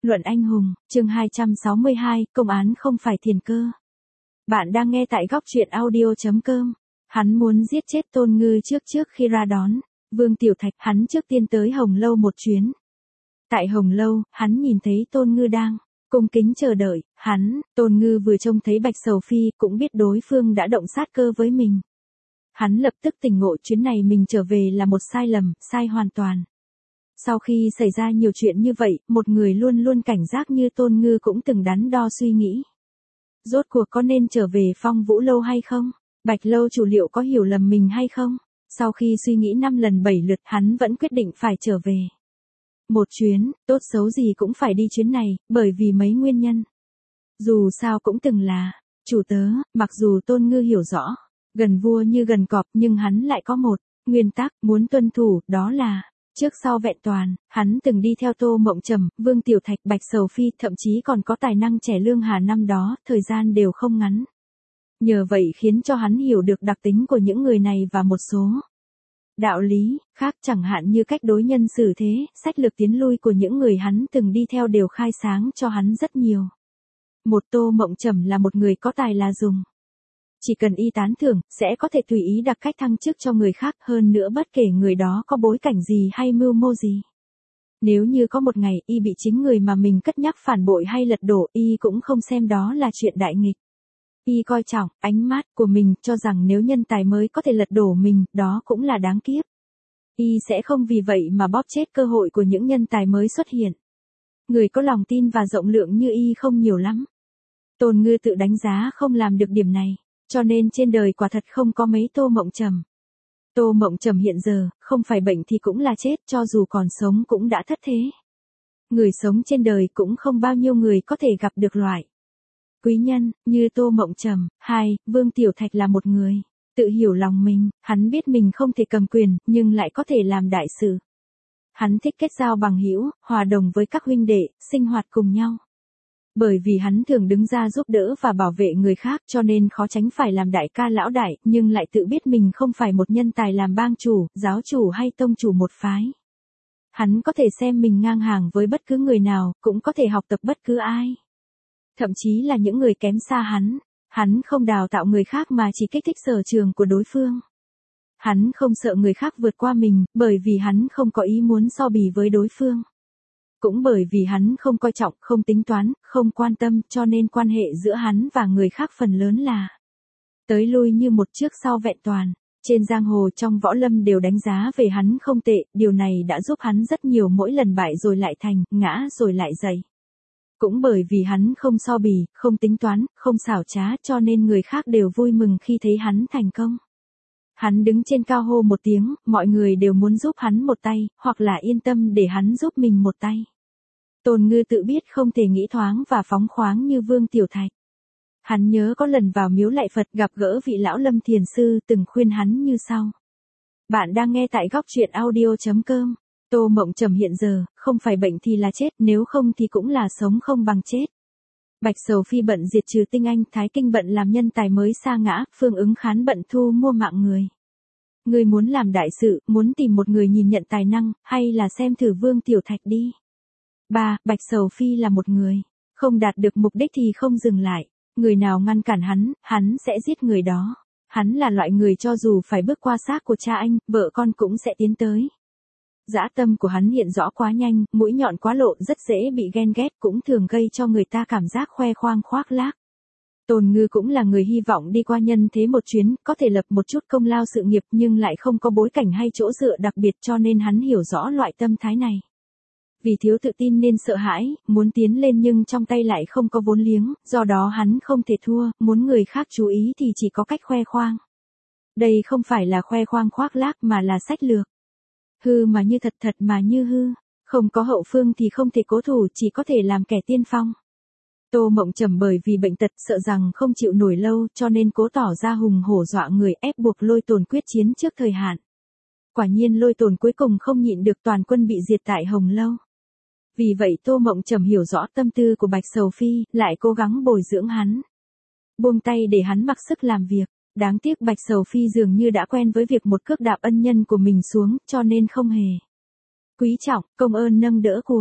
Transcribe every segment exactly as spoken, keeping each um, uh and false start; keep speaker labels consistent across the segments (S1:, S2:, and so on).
S1: Luận anh hùng, chương hai trăm sáu mươi hai, công án không phải tiền cơ. Bạn đang nghe tại góc truyện audio chấm com. Hắn muốn giết chết Tôn Ngư trước trước khi ra đón Vương Tiểu Thạch, hắn trước tiên tới Hồng Lâu một chuyến. Tại Hồng Lâu, hắn nhìn thấy Tôn Ngư đang cung kính chờ đợi, hắn, Tôn Ngư vừa trông thấy Bạch Sầu Phi cũng biết đối phương đã động sát cơ với mình. Hắn lập tức tỉnh ngộ chuyến này mình trở về là một sai lầm, sai hoàn toàn. Sau khi xảy ra nhiều chuyện như vậy, một người luôn luôn cảnh giác như Tôn Ngư cũng từng đắn đo suy nghĩ. Rốt cuộc có nên trở về Phong Vũ Lâu hay không? Bạch Lâu chủ liệu có hiểu lầm mình hay không? Sau khi suy nghĩ năm lần bảy lượt, hắn vẫn quyết định phải trở về. Một chuyến, tốt xấu gì cũng phải đi chuyến này, bởi vì mấy nguyên nhân. Dù sao cũng từng là chủ tớ, mặc dù Tôn Ngư hiểu rõ, gần vua như gần cọp, nhưng hắn lại có một nguyên tắc muốn tuân thủ, đó là trước sau vẹn toàn. Hắn từng đi theo Tô Mộng Trầm, Vương Tiểu Thạch, Bạch Sầu Phi, thậm chí còn có tài năng trẻ Lương Hà năm đó, thời gian đều không ngắn. Nhờ vậy khiến cho hắn hiểu được đặc tính của những người này và một số đạo lý khác, chẳng hạn như cách đối nhân xử thế, sách lược tiến lui của những người hắn từng đi theo đều khai sáng cho hắn rất nhiều. Một, Tô Mộng Trầm là một người có tài là dùng. Chỉ cần y tán thưởng, sẽ có thể tùy ý đặt cách thăng chức cho người khác, hơn nữa bất kể người đó có bối cảnh gì hay mưu mô gì. Nếu như có một ngày y bị chính người mà mình cất nhắc phản bội hay lật đổ, y cũng không xem đó là chuyện đại nghịch. Y coi trọng ánh mắt của mình, cho rằng nếu nhân tài mới có thể lật đổ mình, đó cũng là đáng kiếp. Y sẽ không vì vậy mà bóp chết cơ hội của những nhân tài mới xuất hiện. Người có lòng tin và rộng lượng như y không nhiều lắm. Tôn Ngư tự đánh giá không làm được điểm này. Cho nên trên đời quả thật không có mấy Tô Mộng Trầm. Tô Mộng Trầm hiện giờ, không phải bệnh thì cũng là chết, cho dù còn sống cũng đã thất thế. Người sống trên đời cũng không bao nhiêu người có thể gặp được loại quý nhân như Tô Mộng Trầm. Hai, Vương Tiểu Thạch là một người tự hiểu lòng mình, hắn biết mình không thể cầm quyền, nhưng lại có thể làm đại sự. Hắn thích kết giao bằng hữu, hòa đồng với các huynh đệ, sinh hoạt cùng nhau. Bởi vì hắn thường đứng ra giúp đỡ và bảo vệ người khác, cho nên khó tránh phải làm đại ca lão đại, nhưng lại tự biết mình không phải một nhân tài làm bang chủ, giáo chủ hay tông chủ một phái. Hắn có thể xem mình ngang hàng với bất cứ người nào, cũng có thể học tập bất cứ ai. Thậm chí là những người kém xa hắn. Hắn không đào tạo người khác mà chỉ kích thích sở trường của đối phương. Hắn không sợ người khác vượt qua mình, bởi vì hắn không có ý muốn so bì với đối phương. Cũng bởi vì hắn không coi trọng, không tính toán, không quan tâm, cho nên quan hệ giữa hắn và người khác phần lớn là tới lui như một trước sau vẹn toàn. Trên giang hồ trong võ lâm đều đánh giá về hắn không tệ, điều này đã giúp hắn rất nhiều, mỗi lần bại rồi lại thành, ngã rồi lại dậy. Cũng bởi vì hắn không so bì, không tính toán, không xảo trá, cho nên người khác đều vui mừng khi thấy hắn thành công. Hắn đứng trên cao hô một tiếng, mọi người đều muốn giúp hắn một tay, hoặc là yên tâm để hắn giúp mình một tay. Tôn Ngư tự biết không thể nghĩ thoáng và phóng khoáng như Vương Tiểu Thạch. Hắn nhớ có lần vào miếu lạy Phật gặp gỡ vị lão Lâm Thiền Sư từng khuyên hắn như sau. Bạn đang nghe tại góc truyện audio chấm com. Tô Mộng Trầm hiện giờ, không phải bệnh thì là chết, nếu không thì cũng là sống không bằng chết. Bạch Sầu Phi bận diệt trừ tinh anh, Thái Kinh bận làm nhân tài mới sa ngã, Phương Ứng Khán bận thu mua mạng người. Ngươi muốn làm đại sự, muốn tìm một người nhìn nhận tài năng, hay là xem thử Vương Tiểu Thạch đi. Ba, Bạch Sầu Phi là một người không đạt được mục đích thì không dừng lại. Người nào ngăn cản hắn, hắn sẽ giết người đó. Hắn là loại người cho dù phải bước qua xác của cha anh, vợ con cũng sẽ tiến tới. Dã tâm của hắn hiện rõ quá nhanh, mũi nhọn quá lộ, rất dễ bị ghen ghét, cũng thường gây cho người ta cảm giác khoe khoang khoác lác. Tôn Ngư cũng là người hy vọng đi qua nhân thế một chuyến, có thể lập một chút công lao sự nghiệp, nhưng lại không có bối cảnh hay chỗ dựa đặc biệt, cho nên hắn hiểu rõ loại tâm thái này. Vì thiếu tự tin nên sợ hãi, muốn tiến lên nhưng trong tay lại không có vốn liếng, do đó hắn không thể thua, muốn người khác chú ý thì chỉ có cách khoe khoang. Đây không phải là khoe khoang khoác lác mà là sách lược. Hư mà như thật, thật mà như hư, không có hậu phương thì không thể cố thủ, chỉ có thể làm kẻ tiên phong. Tô Mộng Trầm bởi vì bệnh tật sợ rằng không chịu nổi lâu, cho nên cố tỏ ra hùng hổ dọa người, ép buộc Lôi Tồn quyết chiến trước thời hạn. Quả nhiên Lôi Tồn cuối cùng không nhịn được, toàn quân bị diệt tại Hồng Lâu. Vì vậy Tô Mộng Trầm hiểu rõ tâm tư của Bạch Sầu Phi, lại cố gắng bồi dưỡng hắn. Buông tay để hắn mặc sức làm việc. Đáng tiếc Bạch Sầu Phi dường như đã quen với việc một cước đạp ân nhân của mình xuống, cho nên không hề quý trọng công ơn nâng đỡ của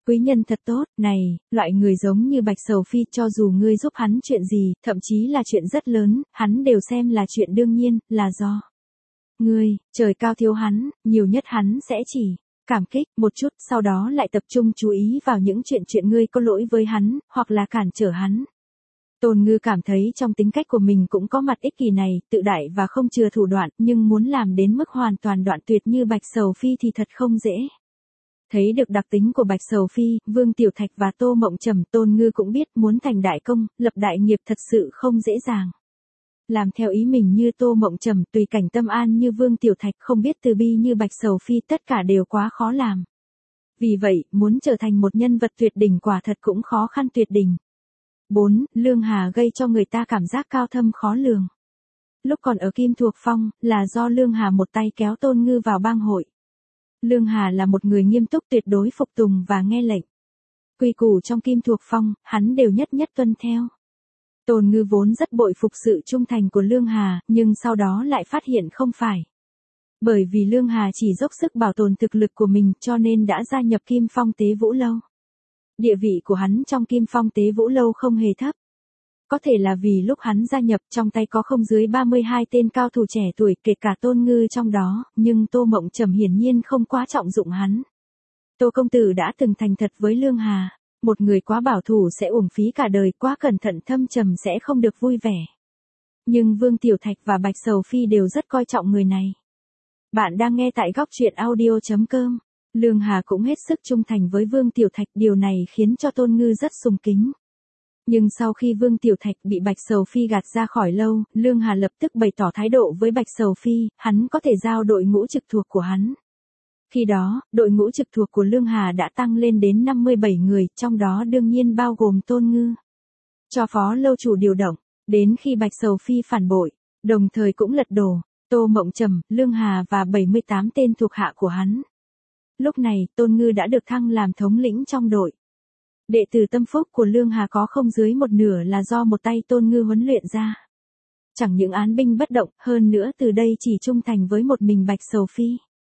S1: Quý nhân thật tốt, này, loại người giống như Bạch Sầu Phi cho dù ngươi giúp hắn chuyện gì, thậm chí là chuyện rất lớn, hắn đều xem là chuyện đương nhiên, là do ngươi, trời cao thiếu hắn, nhiều nhất hắn sẽ chỉ cảm kích một chút, sau đó lại tập trung chú ý vào những chuyện chuyện ngươi có lỗi với hắn, hoặc là cản trở hắn. Tôn Ngư cảm thấy trong tính cách của mình cũng có mặt ích kỷ này, tự đại và không chừa thủ đoạn, nhưng muốn làm đến mức hoàn toàn đoạn tuyệt như Bạch Sầu Phi thì thật không dễ. Thấy được đặc tính của Bạch Sầu Phi, Vương Tiểu Thạch và Tô Mộng Trầm, Tôn Ngư cũng biết muốn thành đại công, lập đại nghiệp thật sự không dễ dàng. Làm theo ý mình như Tô Mộng Trầm, tùy cảnh tâm an như Vương Tiểu Thạch, không biết từ bi như Bạch Sầu Phi, tất cả đều quá khó làm. Vì vậy, muốn trở thành một nhân vật tuyệt đỉnh quả thật cũng khó khăn tuyệt đỉnh. bốn. Lương Hà gây cho người ta cảm giác cao thâm khó lường. Lúc còn ở Kim Thuộc Phong, là do Lương Hà một tay kéo Tôn Ngư vào bang hội. Lương Hà là một người nghiêm túc tuyệt đối phục tùng và nghe lệnh. Quy củ trong Kim Thuộc Phong, hắn đều nhất nhất tuân theo. Tôn Ngư vốn rất bội phục sự trung thành của Lương Hà, nhưng sau đó lại phát hiện không phải. Bởi vì Lương Hà chỉ dốc sức bảo tồn thực lực của mình cho nên đã gia nhập Kim Phong Tế Vũ Lâu. Địa vị của hắn trong Kim Phong Tế Vũ Lâu không hề thấp. Có thể là vì lúc hắn gia nhập trong tay có không dưới ba mươi hai tên cao thủ trẻ tuổi kể cả Tôn Ngư trong đó, nhưng Tô Mộng Trầm hiển nhiên không quá trọng dụng hắn. Tô công tử đã từng thành thật với Lương Hà, một người quá bảo thủ sẽ uổng phí cả đời, quá cẩn thận thâm trầm sẽ không được vui vẻ. Nhưng Vương Tiểu Thạch và Bạch Sầu Phi đều rất coi trọng người này. Bạn đang nghe tại góc truyện audio chấm com. Lương Hà cũng hết sức trung thành với Vương Tiểu Thạch, điều này khiến cho Tôn Ngư rất sùng kính. Nhưng sau khi Vương Tiểu Thạch bị Bạch Sầu Phi gạt ra khỏi lâu, Lương Hà lập tức bày tỏ thái độ với Bạch Sầu Phi, hắn có thể giao đội ngũ trực thuộc của hắn. Khi đó, đội ngũ trực thuộc của Lương Hà đã tăng lên đến năm mươi bảy người, trong đó đương nhiên bao gồm Tôn Ngư. Cho phó lâu chủ điều động, đến khi Bạch Sầu Phi phản bội, đồng thời cũng lật đổ, Tô Mộng Trầm, Lương Hà và bảy mươi tám tên thuộc hạ của hắn. Lúc này, Tôn Ngư đã được thăng làm thống lĩnh trong đội. Đệ tử tâm phúc của Lương Hà có không dưới một nửa là do một tay Tôn Ngư huấn luyện ra. Chẳng những án binh bất động, hơn nữa từ đây chỉ trung thành với một mình Bạch Sầu Phi.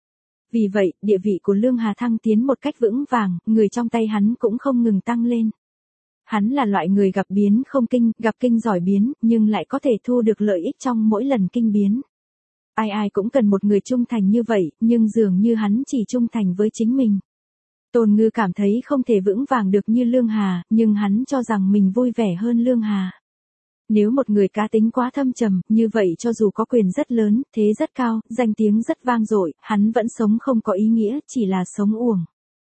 S1: Vì vậy, địa vị của Lương Hà thăng tiến một cách vững vàng, người trong tay hắn cũng không ngừng tăng lên. Hắn là loại người gặp biến không kinh, gặp kinh giỏi biến, nhưng lại có thể thu được lợi ích trong mỗi lần kinh biến. Ai ai cũng cần một người trung thành như vậy, nhưng dường như hắn chỉ trung thành với chính mình. Tôn Ngư cảm thấy không thể vững vàng được như Lương Hà, nhưng hắn cho rằng mình vui vẻ hơn Lương Hà. Nếu một người cá tính quá thâm trầm, như vậy cho dù có quyền rất lớn, thế rất cao, danh tiếng rất vang dội, hắn vẫn sống không có ý nghĩa, chỉ là sống uổng.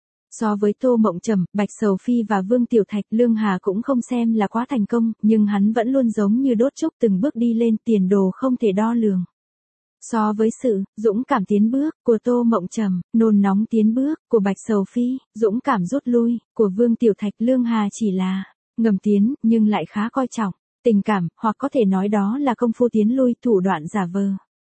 S1: So với Tô Mộng Trầm, Bạch Sầu Phi và Vương Tiểu Thạch, Lương Hà cũng không xem là quá thành công, nhưng hắn vẫn luôn giống như đốt trúc từng bước đi lên, tiền đồ không thể đo lường. So với sự dũng cảm tiến bước của Tô Mộng Trầm, nôn nóng tiến bước của Bạch Sầu Phi, dũng cảm rút lui của Vương Tiểu Thạch, Lương Hà chỉ là ngầm tiến, nhưng lại khá coi trọng tình cảm, hoặc có thể nói đó là công phu tiến lui, thủ đoạn giả vờ.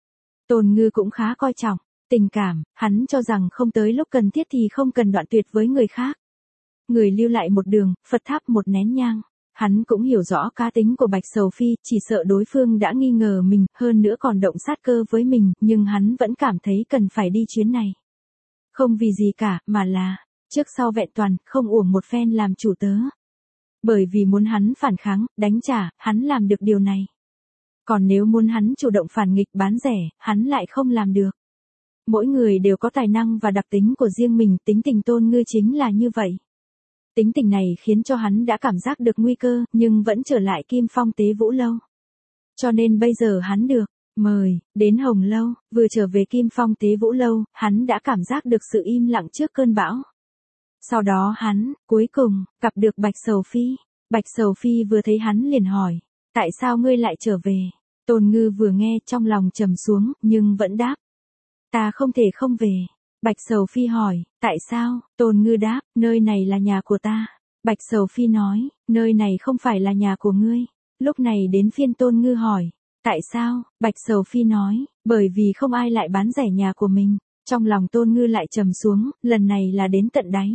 S1: Tôn Ngư cũng khá coi trọng tình cảm, hắn cho rằng không tới lúc cần thiết thì không cần đoạn tuyệt với người khác. Người lưu lại một đường, Phật tháp một nén nhang. Hắn cũng hiểu rõ cá tính của Bạch Sầu Phi, chỉ sợ đối phương đã nghi ngờ mình, hơn nữa còn động sát cơ với mình, nhưng hắn vẫn cảm thấy cần phải đi chuyến này. Không vì gì cả, mà là, trước sau vẹn toàn, không uổng một phen làm chủ tớ. Bởi vì muốn hắn phản kháng, đánh trả, hắn làm được điều này. Còn nếu muốn hắn chủ động phản nghịch bán rẻ, hắn lại không làm được. Mỗi người đều có tài năng và đặc tính của riêng mình, tính tình Tôn Ngư chính là như vậy. Tính tình này khiến cho hắn đã cảm giác được nguy cơ, nhưng vẫn trở lại Kim Phong Tế Vũ Lâu. Cho nên bây giờ hắn được mời đến Hồng Lâu, vừa trở về Kim Phong Tế Vũ Lâu, hắn đã cảm giác được sự im lặng trước cơn bão. Sau đó hắn, cuối cùng, gặp được Bạch Sầu Phi. Bạch Sầu Phi vừa thấy hắn liền hỏi, tại sao ngươi lại trở về? Tôn Ngư vừa nghe trong lòng trầm xuống, nhưng vẫn đáp, ta không thể không về. Bạch Sầu Phi hỏi, tại sao? Tôn Ngư đáp, nơi này là nhà của ta. Bạch Sầu Phi nói, nơi này không phải là nhà của ngươi. Lúc này đến phiên Tôn Ngư hỏi, tại sao? Bạch Sầu Phi nói, bởi vì không ai lại bán rẻ nhà của mình. Trong lòng Tôn Ngư lại trầm xuống, lần này là đến tận đáy.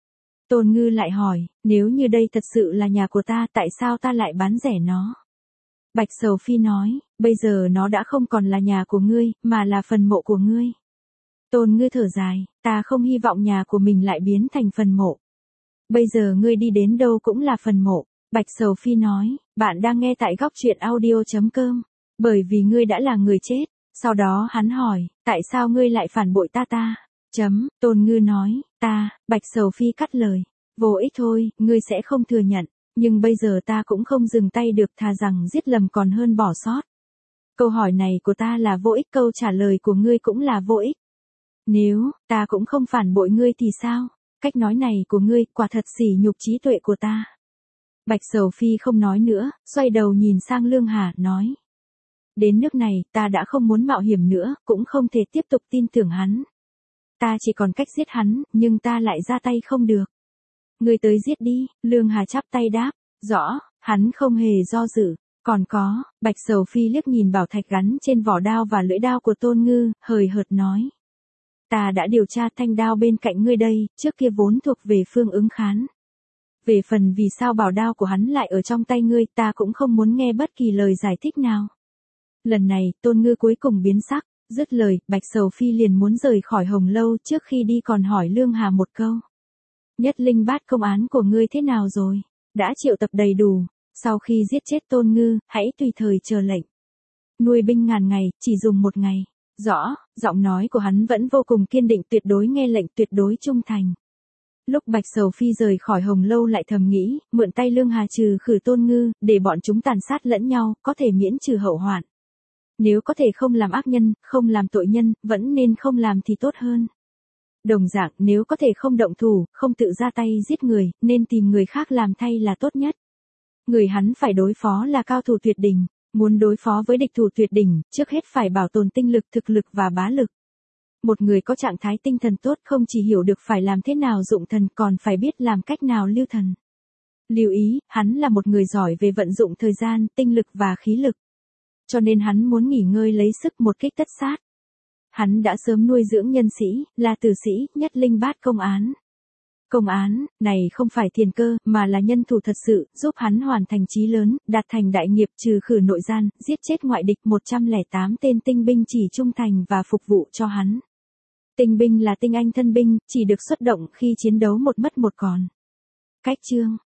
S1: Tôn Ngư lại hỏi, nếu như đây thật sự là nhà của ta, tại sao ta lại bán rẻ nó? Bạch Sầu Phi nói, bây giờ nó đã không còn là nhà của ngươi, mà là phần mộ của ngươi. Tôn Ngư thở dài, ta không hy vọng nhà của mình lại biến thành phần mộ. Bây giờ ngươi đi đến đâu cũng là phần mộ. Bạch Sầu Phi nói, bạn đang nghe tại góc truyện audio.com. Bởi vì ngươi đã là người chết. Sau đó hắn hỏi, tại sao ngươi lại phản bội ta ta? Chấm, Tôn Ngư nói, ta, Bạch Sầu Phi cắt lời. Vô ích thôi, ngươi sẽ không thừa nhận. Nhưng bây giờ ta cũng không dừng tay được, thà rằng giết lầm còn hơn bỏ sót. Câu hỏi này của ta là vô ích, câu trả lời của ngươi cũng là vô ích. Nếu, ta cũng không phản bội ngươi thì sao? Cách nói này của ngươi quả thật sỉ nhục trí tuệ của ta. Bạch Sầu Phi không nói nữa, xoay đầu nhìn sang Lương Hà, nói. Đến nước này, ta đã không muốn mạo hiểm nữa, cũng không thể tiếp tục tin tưởng hắn. Ta chỉ còn cách giết hắn, nhưng ta lại ra tay không được. Ngươi tới giết đi, Lương Hà chắp tay đáp. Rõ, hắn không hề do dự. Còn có, Bạch Sầu Phi liếc nhìn bảo thạch gắn trên vỏ đao và lưỡi đao của Tôn Ngư, hời hợt nói. Ta đã điều tra, thanh đao bên cạnh ngươi đây, trước kia vốn thuộc về Phương Ứng Khán. Về phần vì sao bảo đao của hắn lại ở trong tay ngươi, ta cũng không muốn nghe bất kỳ lời giải thích nào. Lần này, Tôn Ngư cuối cùng biến sắc, dứt lời, Bạch Sầu Phi liền muốn rời khỏi Hồng Lâu, trước khi đi còn hỏi Lương Hà một câu. Nhất linh bát công án của ngươi thế nào rồi? Đã triệu tập đầy đủ, sau khi giết chết Tôn Ngư, hãy tùy thời chờ lệnh. Nuôi binh ngàn ngày, chỉ dùng một ngày. Rõ, giọng nói của hắn vẫn vô cùng kiên định, tuyệt đối nghe lệnh, tuyệt đối trung thành. Lúc Bạch Sầu Phi rời khỏi Hồng Lâu lại thầm nghĩ, mượn tay Lương Hà trừ khử Tôn Ngư, để bọn chúng tàn sát lẫn nhau, có thể miễn trừ hậu hoạn. Nếu có thể không làm ác nhân, không làm tội nhân, vẫn nên không làm thì tốt hơn. Đồng dạng, nếu có thể không động thủ, không tự ra tay giết người, nên tìm người khác làm thay là tốt nhất. Người hắn phải đối phó là cao thủ tuyệt đỉnh. Muốn đối phó với địch thủ tuyệt đỉnh, trước hết phải bảo tồn tinh lực, thực lực và bá lực. Một người có trạng thái tinh thần tốt không chỉ hiểu được phải làm thế nào dụng thần, còn phải biết làm cách nào lưu thần. Lưu ý, hắn là một người giỏi về vận dụng thời gian, tinh lực và khí lực. Cho nên hắn muốn nghỉ ngơi lấy sức một kích tất sát. Hắn đã sớm nuôi dưỡng nhân sĩ, là tử sĩ, nhất linh bát công án. Công án, này không phải thiền cơ, mà là nhân thủ thật sự, giúp hắn hoàn thành chí lớn, đạt thành đại nghiệp, trừ khử nội gian, giết chết ngoại địch. Một trăm lẻ tám tên tinh binh chỉ trung thành và phục vụ cho hắn. Tinh binh là tinh anh thân binh, chỉ được xuất động khi chiến đấu một mất một còn. Cách chương